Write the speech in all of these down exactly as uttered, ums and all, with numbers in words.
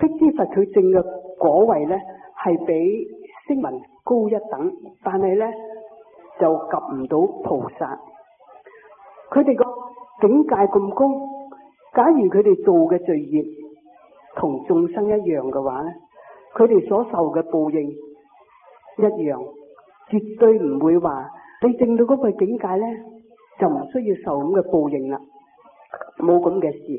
辟支佛佢證嘅果位咧係比聲聞高一等，但係咧就及唔到菩薩。佢哋個境界咁高，假如佢哋做嘅罪業同眾生一樣嘅話咧，佢哋所受嘅報應一樣，絕對唔會話你證到嗰個境界咧就唔需要受咁嘅報應啦，冇咁嘅事。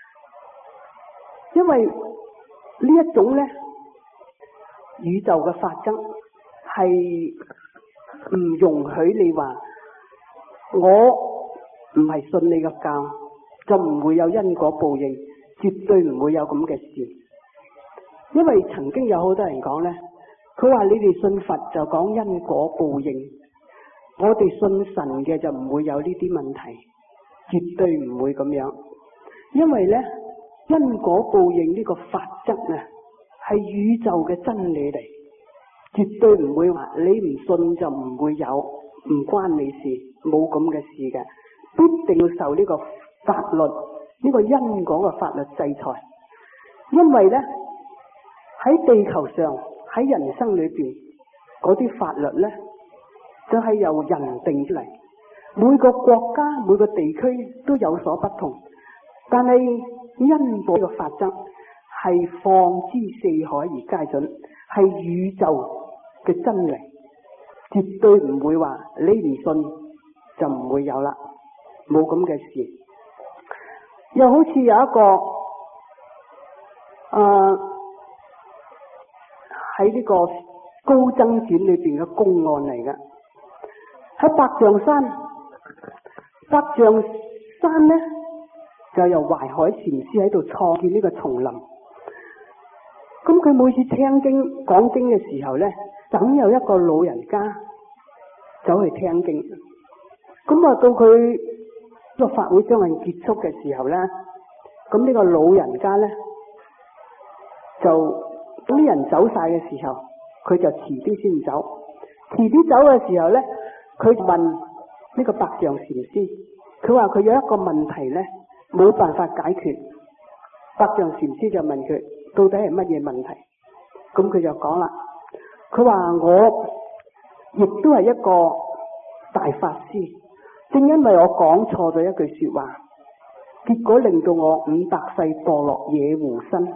因為呢一種咧宇宙嘅法則係唔容許你話我唔係信你嘅教就唔會有因果報應，絕對唔會有咁嘅事。因為曾經有好多人講咧，佢話你哋信佛就講因果報應，我哋信神嘅就唔會有呢啲問題，絕對唔會咁樣。因為咧因果報應呢個法則啊係宇宙嘅真理嚟，絕對唔會話你唔信就唔會有，唔關你事，冇咁嘅事嘅，必定要受呢個法律呢、呢個因果嘅法律制裁。因為咧喺地球上喺人生裏邊嗰啲法律咧就係、是、由人定出嚟，每個國家每個地區都有所不同，但係因果嘅法則係放之四海而皆準，係宇宙嘅真理，絕對唔會話你唔信就唔會有啦，冇咁嘅事。又好似有一個誒喺呢個高僧傳裏邊嘅公案嚟嘅，喺百丈山，百丈山咧就由懷海禪師喺度創建呢個叢林。咁佢每次聽經講經嘅時候咧，總有一個老人家走去聽經。咁啊到佢個法會將近結束嘅時候咧，咁呢個老人家咧就等啲人走晒嘅時候，佢就遲啲先走。遲啲走嘅時候咧，佢問呢個百丈禪師，佢話佢有一個問題咧冇辦法解決。百丈禪師就問佢到底係乜嘢問題？咁佢就講啦，佢話我亦都係一個大法師，正因為我講錯咗一句說話，結果令到我五百世墮落野狐身。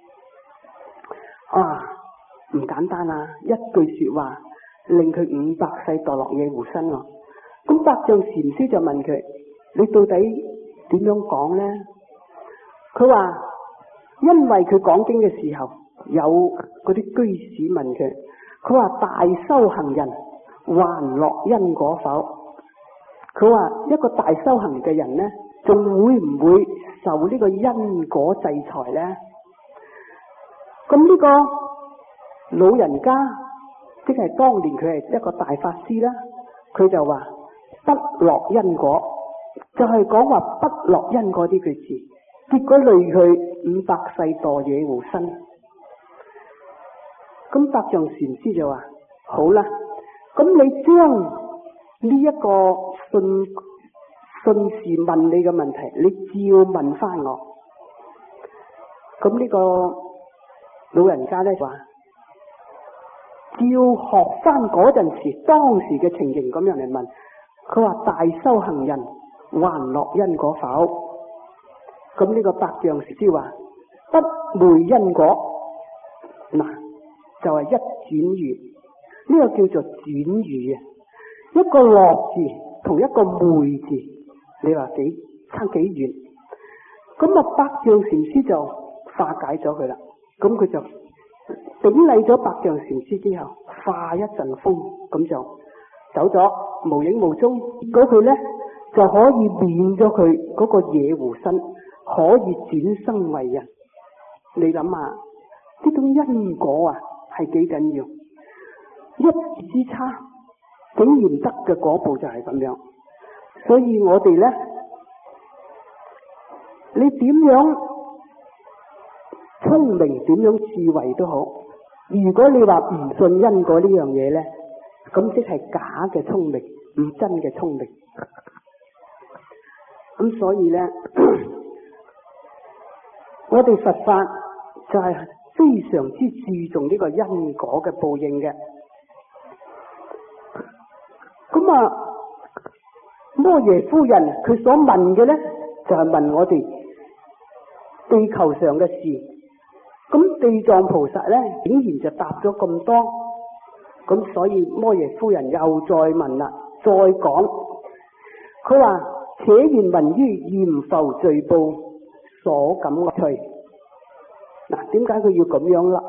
啊，唔簡單啊！一句說話令佢五百世墮落野狐身啊！咁百丈禪師就問佢：你到底點樣講呢？佢話因為佢講經嘅時候，有嗰啲居士問佢，佢話大修行人還落因果否？佢話一個大修行嘅人呢，仲會唔會受呢個因果制裁呢？咁呢個老人家即係當年佢係一個大法師啦，佢就話不落因果，就係講話不落因果呢句字，結果累佢五百世墮野狐身。咁百丈禪師就話好啦，咁你將呢一個信信士問你嘅問題，你照問翻我。咁呢個老人家咧話照學翻嗰陣時當時嘅情形咁樣嚟問。佢話大修行人還落因果否？咁呢個百丈禪師話不昧因果。嗱，就係、是、一轉語，呢、這個叫做轉語啊。一個落字同一個昧字，你話幾差幾遠？咁啊，百丈禪師就化解咗佢啦。咁佢就頂禮咗百丈禪師之後，化一陣風，咁就走咗，無影無蹤。結果佢咧就可以免咗佢嗰個野狐身，可以轉生為人。你諗下，呢種因果啊係幾緊要？一字之差，竟然得嘅嗰步就係咁樣。所以我哋咧，你點樣聰明，點樣智慧都好，如果你話唔信因果呢樣嘢咧，咁即係假嘅聰明，唔真嘅聰明。咁所以咧，我哋佛法就係非常之注重呢個因果嘅報應嘅。咁啊，摩耶夫人佢所問嘅呢，就係、是、問我哋地球上嘅事。咁地藏菩薩呢，竟然就答咗咁多。咁所以摩耶夫人又再問啦，再講。佢話：且願聞於閻浮罪報所感惡趣。嗱，點解佢要咁樣啦？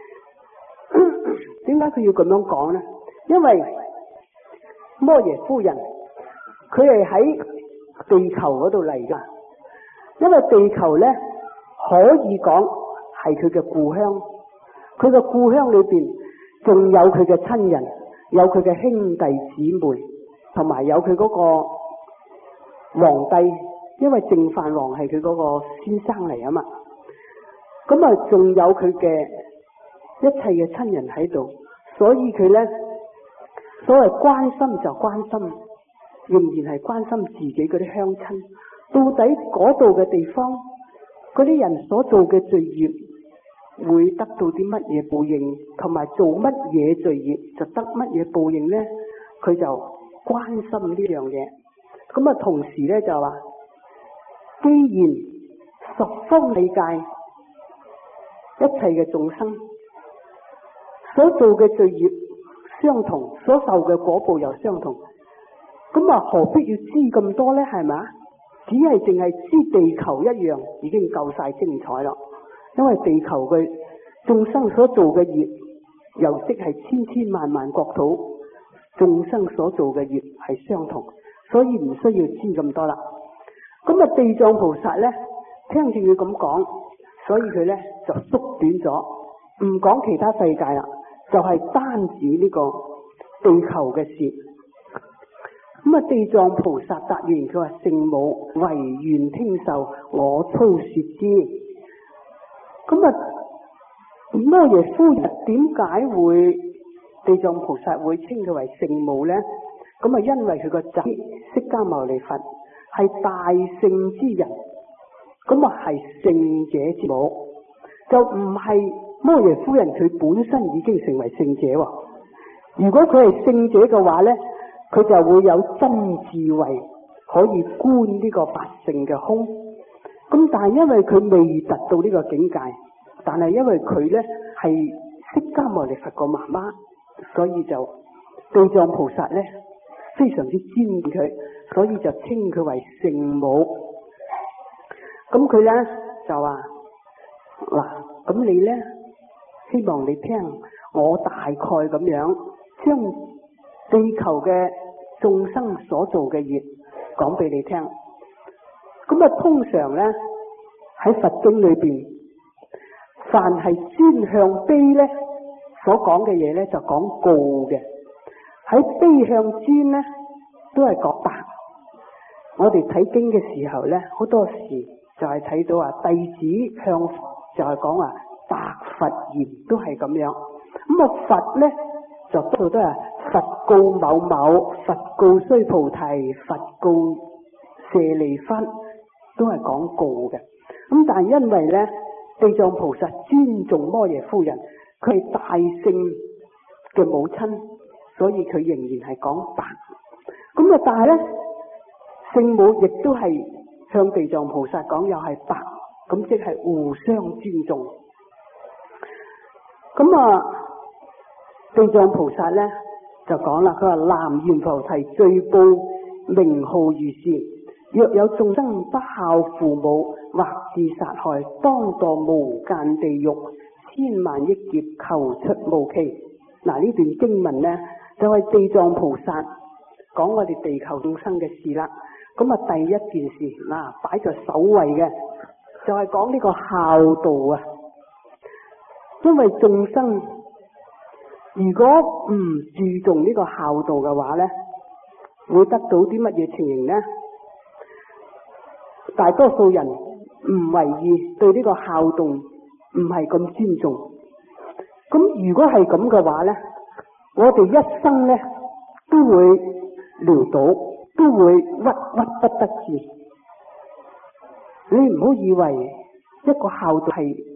點解佢要咁樣講呢？因為摩耶夫人佢係喺地球嗰度嚟噶，因為地球呢，可以講係佢嘅故鄉，佢嘅故鄉裏邊仲有佢嘅親人，有佢嘅兄弟姊妹，同埋有佢嗰個皇帝，因為淨飯王係佢嗰個先生嚟啊嘛。咁啊，仲有佢嘅一切嘅親人喺度，所以佢呢，所謂關心就關心，仍然係關心自己嗰啲鄉親。到底嗰度嘅地方，嗰啲人所做嘅罪業會得到啲乜嘢報應，同埋做乜嘢罪業就得乜嘢報應呢？佢就關心呢樣嘢。咁啊，同時呢，就話，既然十方理界一切嘅眾生所做嘅罪業相同，所受嘅果報又相同，咁啊何必要知咁多呢？係咪？只係淨係知地球一樣已經夠晒精彩啦。因為地球嘅眾生所做嘅業，又即係千千萬萬國土眾生所做嘅業係相同，所以唔需要知咁多啦。咁啊，地藏菩薩呢，聽住佢咁講，所以佢呢就縮短咗，唔講其他世界啦，就係、是、單指呢個地球嘅事。咁啊，地藏菩薩答言，佢話：聖母唯願聽受，我粗說之。咁啊，摩耶夫人點解會地藏菩薩會稱佢為聖母呢？咁啊，因為佢個仔釋迦牟尼佛係大聖之人，咁啊係聖者之母，就唔係摩耶夫人佢本身已經成為聖者喎。如果佢係聖者嘅話呢，佢就會有真智慧，可以觀呢個八聖嘅空。咁但係因為佢未達到呢個境界，但係因為佢呢係釋迦牟尼佛個媽媽，所以就地藏菩薩呢非常之尊敬佢，所以就稱佢為聖母。咁佢呢就話：嗱，咁你呢，希望你聽我大概咁樣將地球嘅眾生所做嘅業講俾你聽。咁啊，通常呢喺佛經裏邊，凡係專向悲呢所講嘅嘢呢，就講告嘅；喺悲向專呢，都係講白。我哋睇經嘅時候呢，好多時就係睇到啊，弟子向就係講話白佛言，都係咁樣。咁啊，佛呢就多數都係佛告某某，佛告須菩提，佛告舍利弗，都係講告嘅。咁但係因為呢，地藏菩薩尊重摩耶夫人，佢係大聖嘅母親，所以佢仍然係講白。咁啊，但係呢，聖母亦都係向地藏菩薩講又係白，咁即係互相尊重。咁啊，地藏菩薩呢就講啦，佢話：南閻浮提罪報名號如是。若有眾生不孝父母，或是殺害，當墮無間地獄，千萬億劫，求出無期。嗱，呢段經文呢，就係、是、地藏菩薩講我哋地球眾生嘅事啦。咁啊，第一件事嗱，擺在首位嘅就係講呢個孝道啊。因為眾生如果唔注重呢個孝道嘅話呢，會得到啲乜嘢情形呢？大多數人唔為意，對呢個孝道唔係咁尊重。咁如果係咁嘅話呢，我哋一生呢都會潦倒，都會鬱鬱不得志。你唔好以為一個孝道係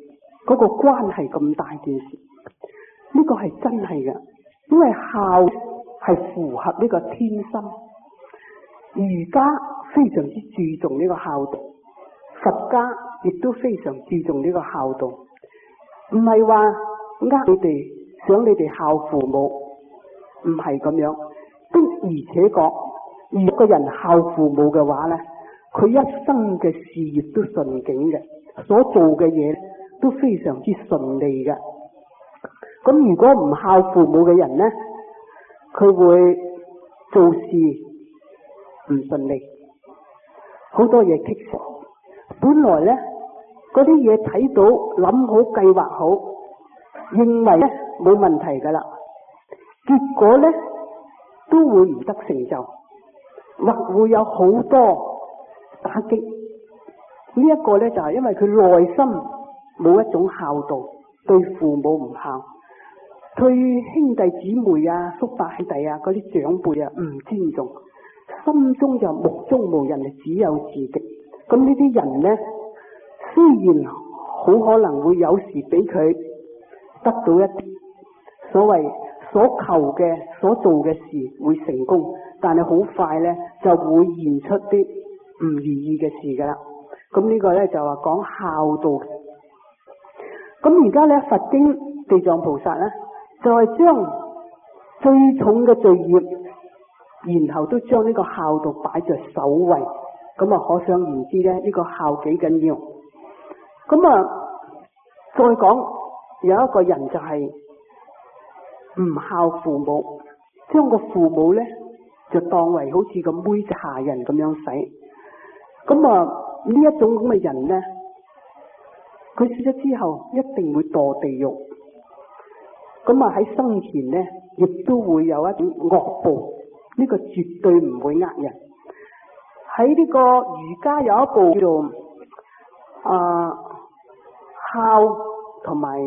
嗰個關係咁大件事，呢個係真係嘅，因為孝係符合呢個天心。儒家非常之注重呢個孝道，佛家亦都非常注重呢個孝道，唔係話呃你哋想你哋孝父母，唔係咁樣。的而且確，如果個人孝父母嘅話呢，佢一生嘅事業都順景嘅，所做嘅嘢都非常之順利嘅。咁如果唔孝父母嘅人呢，佢會做事唔順利，好多嘢棘手。本來呢嗰啲嘢睇到諗好計劃好，認為呢冇問題噶啦，結果呢都會唔得成就，或會有好多打擊。呢一個呢就係因為佢內心冇一種孝道，對父母唔孝，對兄弟姊妹啊、叔伯兄弟啊嗰啲長輩啊唔尊重，心中就目中無人，只有自己。咁呢啲人呢，雖然好可能會有時俾佢得到一啲所謂所求嘅、所做嘅事會成功，但係好快呢就會現出啲唔如意嘅事噶啦。咁呢個呢就話講孝道。咁而家呢佛經地藏菩薩呢，就係將最重嘅罪業，然後都將呢個孝道擺在首位。咁啊，可想而知咧，呢個孝幾緊要。咁啊，再講有一個人就係唔孝父母，將個父母咧就當為好似個妹下人咁樣使。咁啊，呢一種咁嘅人咧，佢死咗之後一定會墮地獄。咁啊，喺生前咧，亦都會有一種惡報。呢個絕對唔會呃人。喺呢個儒家有一部叫做啊孝同埋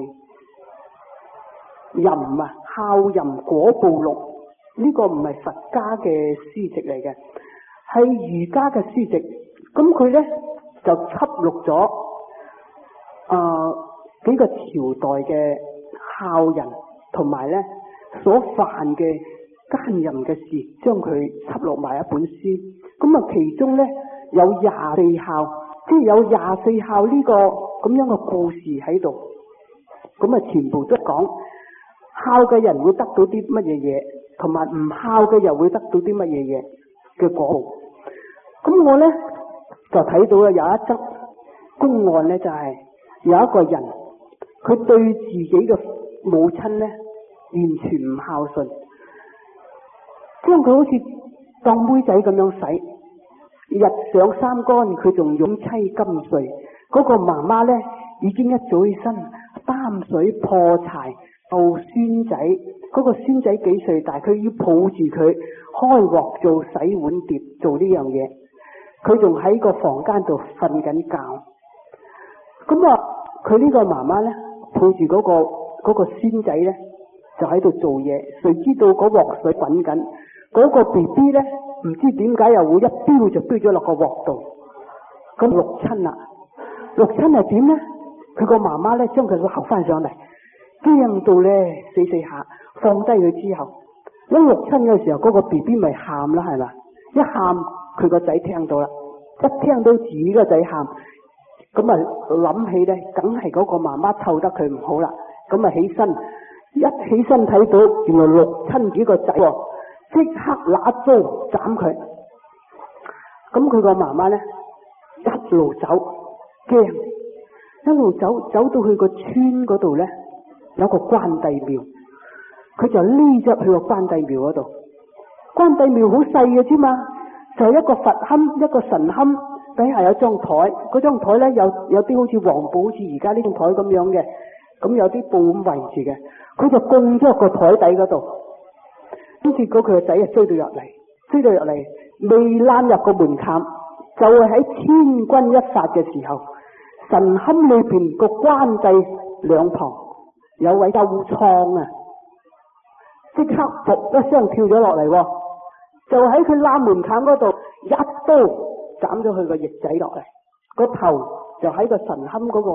淫啊孝淫果報錄，呢個唔係佛家嘅書籍嚟嘅，係儒家嘅書籍。咁佢咧就輯錄咗啊幾個朝代嘅孝人同埋咧所犯嘅奸淫嘅事，將佢輯錄埋一本書。咁啊，其中咧有廿四孝，即係有廿四孝呢個咁樣嘅故事喺度。咁啊，全部都講孝嘅人會得到啲乜嘢嘢，同埋唔孝嘅又會得到啲乜嘢嘢嘅果報。咁我咧就睇到啊，有一則公案咧，就係有一個人，佢對自己嘅母親咧完全唔孝順，將佢好似當妹仔咁樣使，日上三竿佢仲擁妻金穗。嗰、那個媽媽咧已經一早起身擔水破柴做孫仔，嗰、那個孫仔幾歲大，佢要抱住佢開鑊做洗碗碟做呢樣嘢，佢仲喺個房間度瞓緊覺。咁啊，佢呢個媽媽咧抱住嗰、那個嗰、那個孫仔咧就喺度做嘢，誰知道嗰鑊水滾緊。嗰個 B B 咧，唔知點解又會一飆就飆咗落個鑊度，咁六親啦，六親係點咧？佢個媽媽咧將佢撈翻上嚟，驚到咧死死下，放低佢之後，一六親嘅時候，嗰、嗰個 B B 咪喊啦，係嘛？一喊佢個仔聽到啦，一聽到自己個仔喊，咁啊諗起咧，梗係嗰個媽媽湊得佢唔好啦，咁啊起身，一起身睇到原來六親幾個仔喎。即刻拿刀斬佢，咁佢個媽媽咧一路走，驚，一路走走到去個村嗰度咧，有個關帝廟，佢就匿咗去個關帝廟嗰度。關帝廟好細嘅啫嘛，就係一個佛龕，一個神龕，底下有張台，嗰張台咧有有啲好似黃布，好似而家呢種台咁樣嘅，咁有啲布咁圍住嘅，佢就供咗個台底嗰度。跟住嗰佢個仔啊追到入嚟，追到入嚟未攬入個門檻，就係喺千鈞一髮嘅時候，神龕裏邊個關帝兩旁有位幽瘡啊，即刻噗一聲跳咗落嚟，就喺佢攬門檻嗰度一刀斬咗佢個翼仔落嚟，個頭就喺個神龕嗰個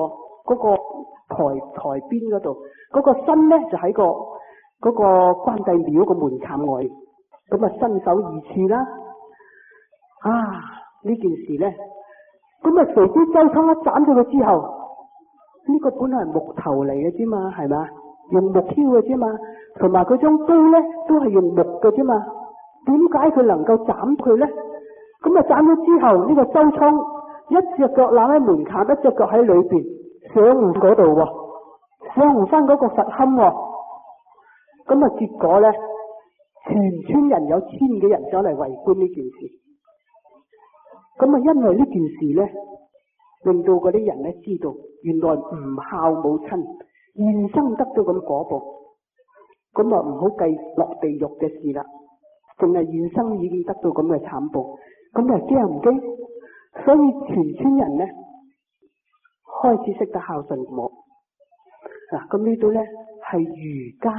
嗰個台台邊嗰度，嗰個身咧就喺個嗰個關帝廟個門檻外，咁啊伸手二刺啦。啊！呢件事咧，咁啊誰知周倉一斬咗佢之後，呢個本來係木頭嚟嘅啫嘛，係咪？用木挑嘅啫嘛，同埋佢張刀咧都係用木嘅啫嘛。點解佢能夠斬佢咧？咁啊斬咗之後，呢個周倉一隻腳攬喺門檻，一隻腳喺裏邊上唔嗰度喎，上唔翻嗰個佛龕喎。咁啊結果咧，全村人有千幾人走嚟圍觀呢件事。咁啊因為呢件事咧，令到嗰啲人咧知道，原來唔孝母親現生得到咁果報，咁啊唔好計落地獄嘅事啦，淨係現生已經得到咁嘅慘報，咁啊驚唔驚？所以全村人咧開始識得孝順父母。嗱，咁呢度咧係儒家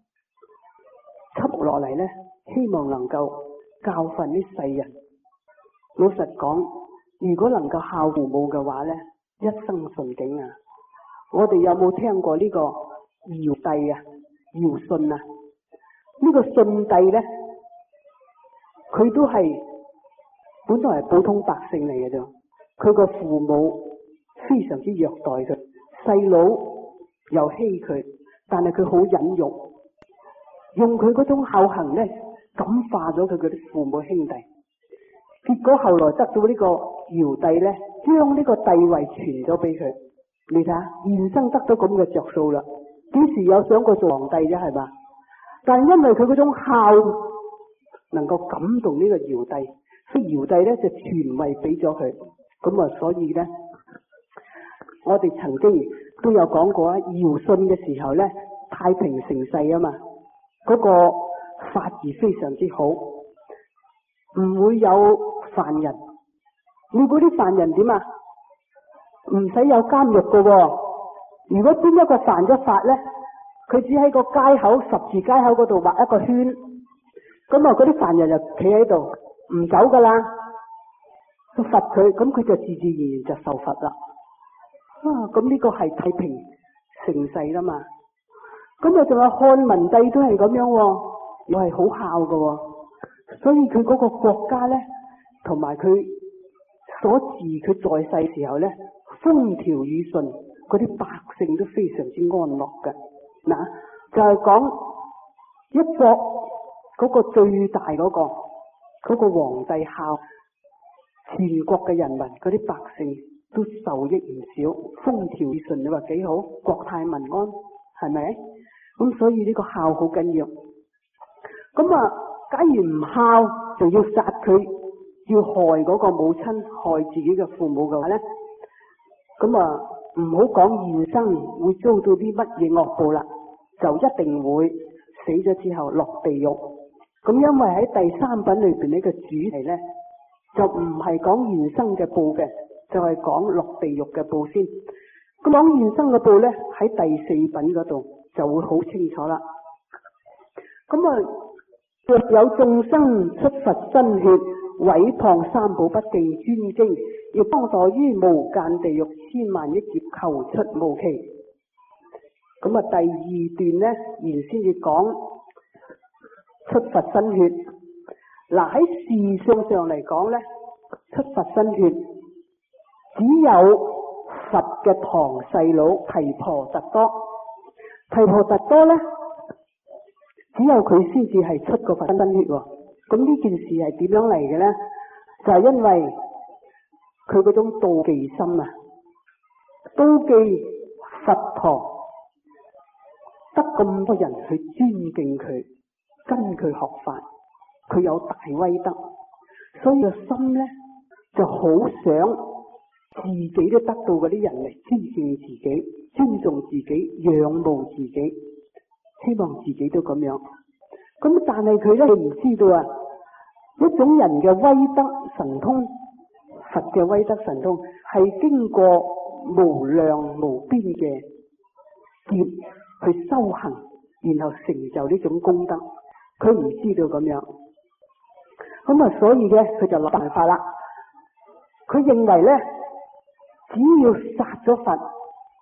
輯落嚟咧，希望能夠教訓啲世人。老實講，如果能夠孝父母嘅話咧，一生順境啊！我哋有冇聽過呢個堯帝啊、堯舜啊？呢個舜帝咧，佢都係本來係普通百姓嚟嘅啫。佢個父母非常之虐待佢，細佬又欺佢，但係佢好忍辱，用佢嗰種孝行咧感化咗佢嗰啲父母兄弟。結果後來得到呢個堯帝咧，將呢個帝位傳咗俾佢。你睇下，現生得到咁嘅着數啦，幾時有想過做皇帝啫？係嘛？但係因為佢嗰種孝能夠感動呢個堯帝，所以堯帝咧就傳位俾咗佢。咁啊，所以咧，我哋曾經都有講過啊，堯舜嘅時候咧，太平盛世啊嘛，嗰個法治非常之好。唔會有犯人，你估啲犯人點啊？唔使有監獄噶喎。如果邊一個犯咗法咧，佢只喺個街口十字街口嗰度畫一個圈，咁啊嗰啲犯人就企喺度唔走噶啦，就罰佢，咁佢就自自然然就受罰啦。啊，咁呢個係太平盛世啦嘛。咁啊仲有漢文帝都係咁樣，又係好孝噶喎。所以佢嗰個國家咧，同埋佢所治佢在世時候咧，風調雨順，嗰啲百姓都非常之安樂嘅。嗱，就係講一國嗰個最大嗰個嗰個皇帝孝，全國嘅人民嗰啲百姓都受益唔少，風調雨順，你話幾好？國泰民安，係咪？咁所以呢個孝好緊要。咁啊，假如唔孝，就要殺佢，要害嗰個母親，害自己嘅父母嘅話咧，咁啊唔好講現生會遭到啲乜嘢惡報啦，就一定會死咗之後落地獄。咁因為喺第三品裏邊呢個主題咧，就唔係講現生嘅報嘅，就係講落地獄嘅報先。咁講現生嘅報咧，喺第四品嗰度就會好清楚啦。咁啊，若有眾生出佛身血，毀謗三寶不敬尊經，要當墮於無間地獄千萬億劫，求出無期。咁啊，第二段咧，原先至講出佛身血。嗱，喺事相上嚟講咧，出佛身血只有佛嘅堂細佬提婆達多。提婆達多咧，只有佢先至係出過佛身血喎。咁呢件事係點樣嚟嘅咧？就係、是、因為佢嗰種妒忌心啊，妒忌佛堂得咁多人去尊敬佢，跟佢學法，佢有大威德，所以個心咧就好想自己都得到嗰啲人嚟尊敬自己、尊重自己、仰慕自己，希望自己都咁樣。咁但係佢咧，佢唔知道啊，一種人嘅威德神通，佛嘅威德神通係經過無量無邊嘅劫去修行，然後成就呢種功德。佢唔知道咁樣，咁啊，所以咧佢就諗辦法啦。佢認為咧，只要殺咗佛，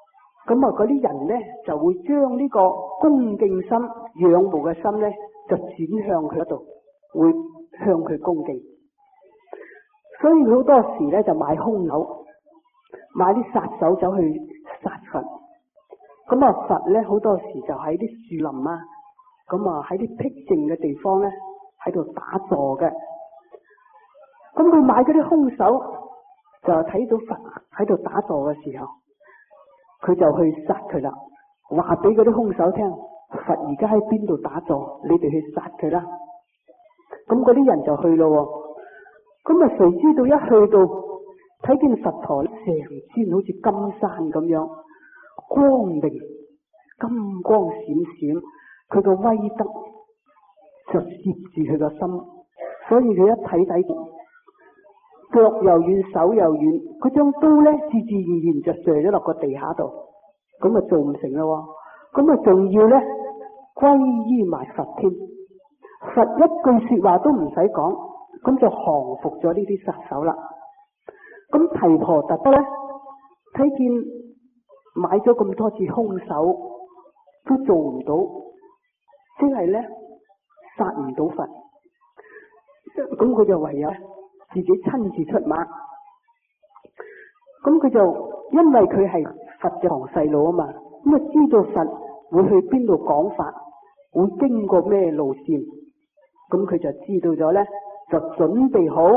咁啊嗰啲人咧就會將呢個恭敬心、仰慕嘅心咧就轉向佢嗰度，會向佢恭敬。所以佢好多時咧就買兇手，買啲殺手走去殺佛。咁啊佛咧好多時就喺啲樹林啊，咁啊喺啲僻靜嘅地方咧喺度打坐嘅。咁佢買嗰啲兇手就睇到佛喺度打坐嘅時候，佢就去殺佢啦。話俾嗰啲兇手聽，佛而家喺邊度打坐，你哋去殺佢啦。咁嗰啲人就去咯。咁啊誰知道一去到睇見佛陀成尊好似金山咁樣光明金光閃閃，佢個威德就攝住佢個心，所以佢一睇睇腳又軟手又軟，佢將刀咧自自然然就射咗落個地下度，咁啊做唔成咯。咁啊仲要咧皈依埋佛添，佛一句說話都唔使講，咁就降服咗呢啲殺手啦。咁提婆達多咧睇見買咗咁多次兇手都做唔到，即係咧殺唔到佛，咁佢就唯有自己親自出馬。咁佢就因為佢係佛嘅堂細佬啊嘛，咁啊知道佛會去邊度講法，會經過咩路線，咁佢就知道咗咧，就準備好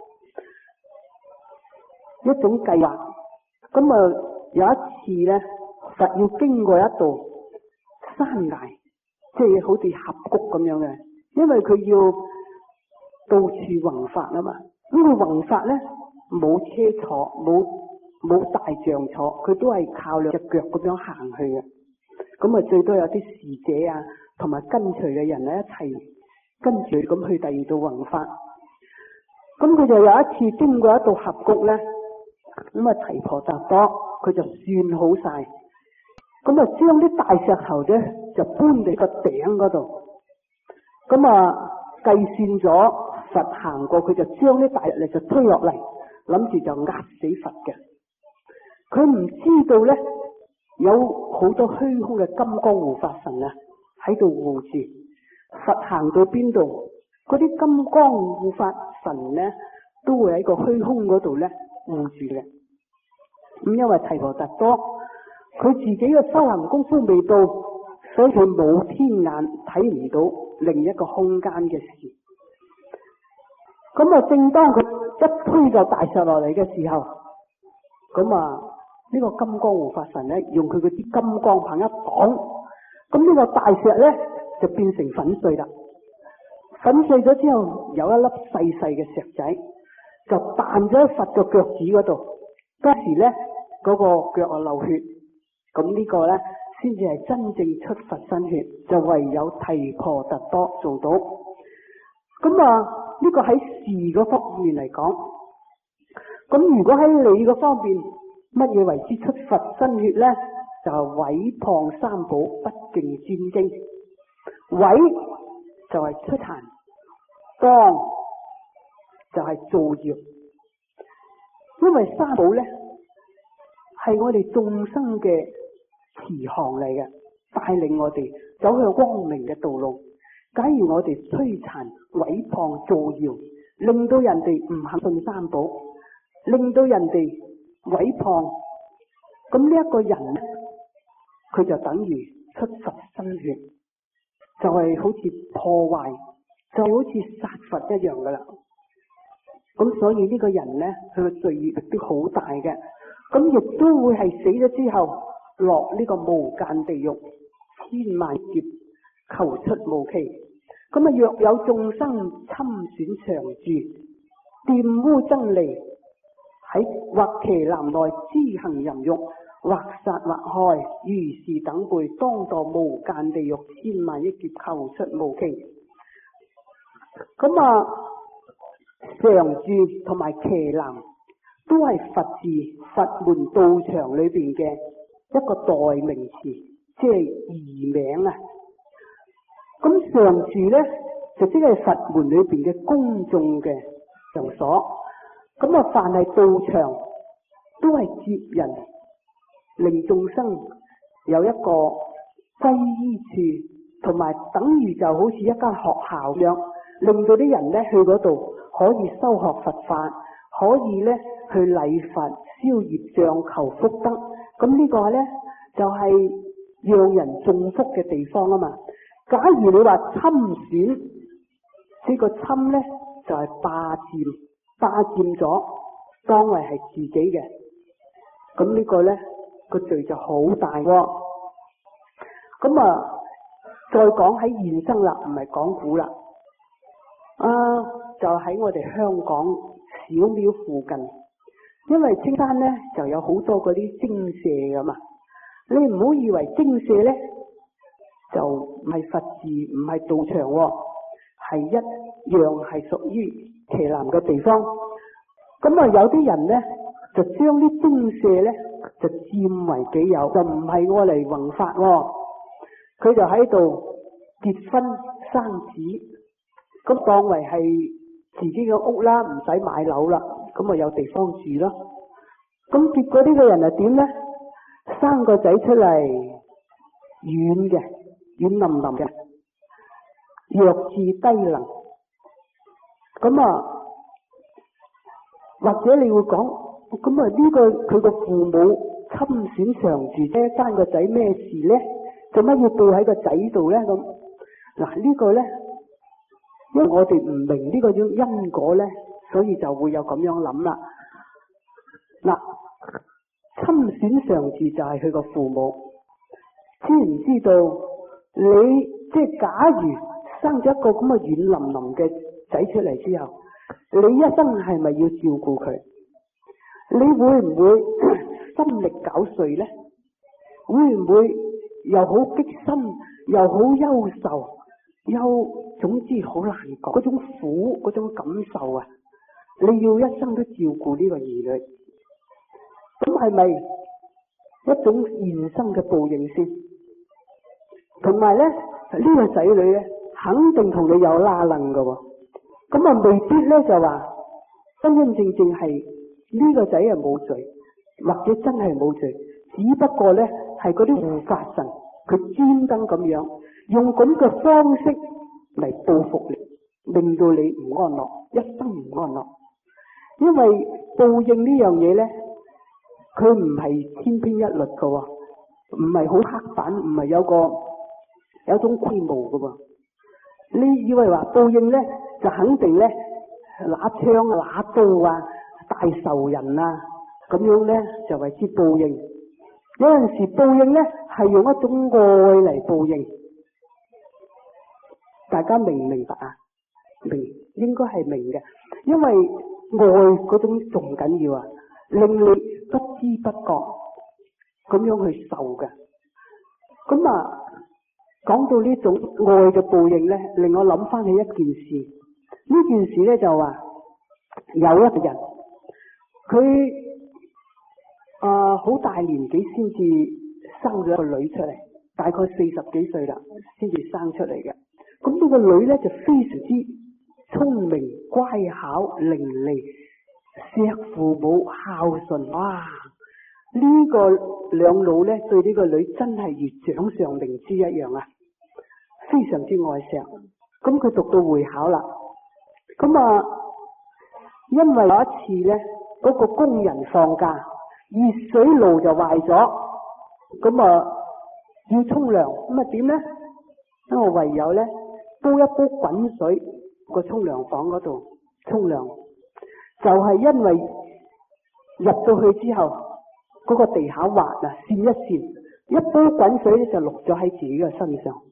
一種計劃。咁啊有一次咧，佛要經過一道山崖，即係好似峽谷咁樣嘅，因為佢要到處弘法啊嘛。咁佢弘法咧冇車坐，冇冇大象坐，佢都係靠兩隻腳咁樣行去嘅。咁啊最多有啲侍者啊，同埋跟隨嘅人咧一齊跟住咁去第二度弘法。咁佢就有一次經過一道峽谷咧，咁啊提婆達多佢就算好晒，咁啊將啲大石頭咧就搬嚟個頂嗰度，咁啊計算咗佛行過，佢就將啲大石嚟就推落嚟，諗住就壓死佛嘅。佢唔知道咧有好多虛空嘅金剛護法神啊喺度護住佛，行到邊度嗰啲金剛護法神咧都會喺個虛空嗰度咧護住嘅。咁因為提婆達多佢自己嘅修行功夫未到，所以佢冇天眼睇唔到另一個空間嘅事。咁啊正當佢一推就大石落嚟嘅時候，咁啊呢個金剛護法神咧用佢嗰啲金剛棒一擋，咁呢個大石咧就變成粉碎啦。粉碎咗之後，有一粒細細嘅石仔就彈咗喺佛嘅腳趾嗰度。當時咧嗰個腳啊流血，咁呢個咧先至係真正出佛身血，就唯有提婆達多做到。咁啊呢個喺事嗰方面嚟講，咁如果喺理嗰方面，乜嘢為之出佛身血咧？就係毀謗三寶，不敬尊經。毀就係出壇，謗就係造謠。因為三寶咧係我哋眾生嘅慈航嚟嘅，帶領我哋走向光明嘅道路。假如我哋摧殘、毀謗、造謠，令到人哋唔肯信三寶，令到人哋毀謗，咁呢一個人咧，佢就等於出佛身血，就係、是、好似破壞，就好似殺佛一樣噶啦。咁所以呢個人咧，佢嘅罪孽亦都好大嘅。咁亦都會係死咗之後落呢個無間地獄千萬劫，求出無期。咁啊，若有眾生侵損常住，玷污僧尼，喺或騎男內施行淫欲，或殺或害，如是等輩，當墮無間地獄千萬億劫，求出無期。咁啊，常住同埋騎男都係佛字佛門道場裏邊嘅一個代名詞，即係異名啊。咁常住咧就即係佛門裏邊嘅公眾嘅場所。咁啊，凡係道場都係接人令眾生有一個歸依處，同埋等於就好似一間學校咁樣，令到啲人咧去嗰度可以修學佛法，可以咧去禮佛、消業障、求福德。咁呢個咧就係、是、讓人中福嘅地方啊嘛。假如你話侵損，呢、這個侵咧就係、是、霸佔，霸佔咗當為係自己嘅，咁呢個咧個罪就好大喎。咁啊，再講喺現生啦，唔係講古啦。啊，就喺我哋香港小廟附近，因為青山咧就有好多嗰啲精舍噶嘛。你唔好以為精舍咧就唔係佛寺，唔係道場喎，係一樣係屬於旗南嘅地方。咁啊，有啲人咧就將啲精舍咧就佔為己有，就唔係我嚟弘法喎。佢就喺度結婚生子，咁當為係自己嘅屋啦，唔使買樓啦，咁啊有地方住咯。咁結果呢個人係點咧？生個仔出嚟，軟嘅，軟腍腍嘅，弱智低能。咁啊，或者你會講，咁啊呢個佢個父母侵損常住啫，生個仔咩事咧？做乜要報喺個仔度咧？咁嗱、這個、呢個咧，因為我哋唔明呢個種因果咧，所以就會有咁樣諗啦。嗱，侵損常住就係佢個父母，知唔知道你即係假如生咗一個咁嘅軟腍腍嘅仔出嚟之後，你一生係咪要照顧佢？你會唔會心力搞碎咧？會唔會又好激心，又好憂愁，又總之好難講嗰種苦嗰種感受啊！你要一生都照顧呢個兒女，咁係咪一種現生嘅報應先？同埋咧，呢、這個仔女咧，肯定同你有拉楞噶，咁啊未必咧就話真真正正係呢個仔係冇罪，或者真係冇罪，只不過咧。係嗰啲護法神，佢專登咁樣用咁嘅方式嚟報復你，令到你唔安樂，一生唔安樂。因為報應呢樣嘢咧，佢唔係千篇一律噶，唔係好刻板，唔係有個有種規模噶。你以為話報應咧，就肯定咧拿槍拿刀啊，大仇人啊，咁樣咧就為之報應。有陣時報應咧係用一種愛嚟報應，大家明唔明白啊？明，應該係明嘅，因為愛嗰種仲緊要啊，令你不知不覺咁樣去受嘅。咁啊，講到呢種愛嘅報應咧，令我諗翻起一件事。呢件事咧就話有一個人，佢。啊！好、呃、大年紀先至生咗一個女出嚟，大概四十幾歲啦，先至生出嚟嘅。咁呢個女咧就非常之聰明、乖巧、伶俐，錫父母、孝順。哇！呢、這個兩老咧對呢個女真係如掌上明珠一樣啊，非常之愛錫。咁佢讀到會考啦，咁啊，因為有一次咧，嗰、那個工人放假。熱水爐就壞咗，咁啊要沖涼，咁啊點咧？咁我唯有咧煲一煲滾水個沖涼房嗰度沖涼，就係、是、因為入到去之後，嗰、那個地下滑啊，跣一跣，一煲滾水咧就落咗喺自己嘅身上。